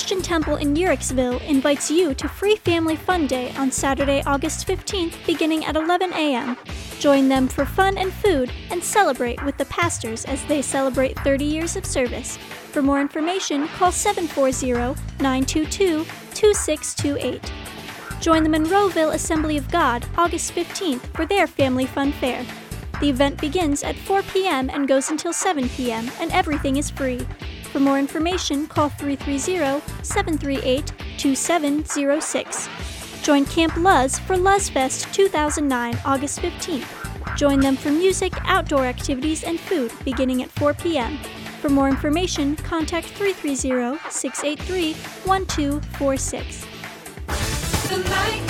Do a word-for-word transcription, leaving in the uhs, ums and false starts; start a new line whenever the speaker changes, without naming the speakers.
Christian Temple in Uhrichsville invites you to Free Family Fun Day on Saturday, August fifteenth, beginning at eleven a.m. Join them for fun and food and celebrate with the pastors as they celebrate thirty years of service. For more information, call seven four zero, nine two two, two six two eight. Join the Monroeville Assembly of God August fifteenth for their Family Fun Fair. The event begins at four p.m. and goes until seven p.m., and everything is free. For more information, call three three zero, seven three eight, two seven zero six. Join Camp Luz for Luzfest two thousand nine, August fifteenth. Join them for music, outdoor activities, and food beginning at four p.m. For more information, contact three three zero, six eight three, one two four six.
The night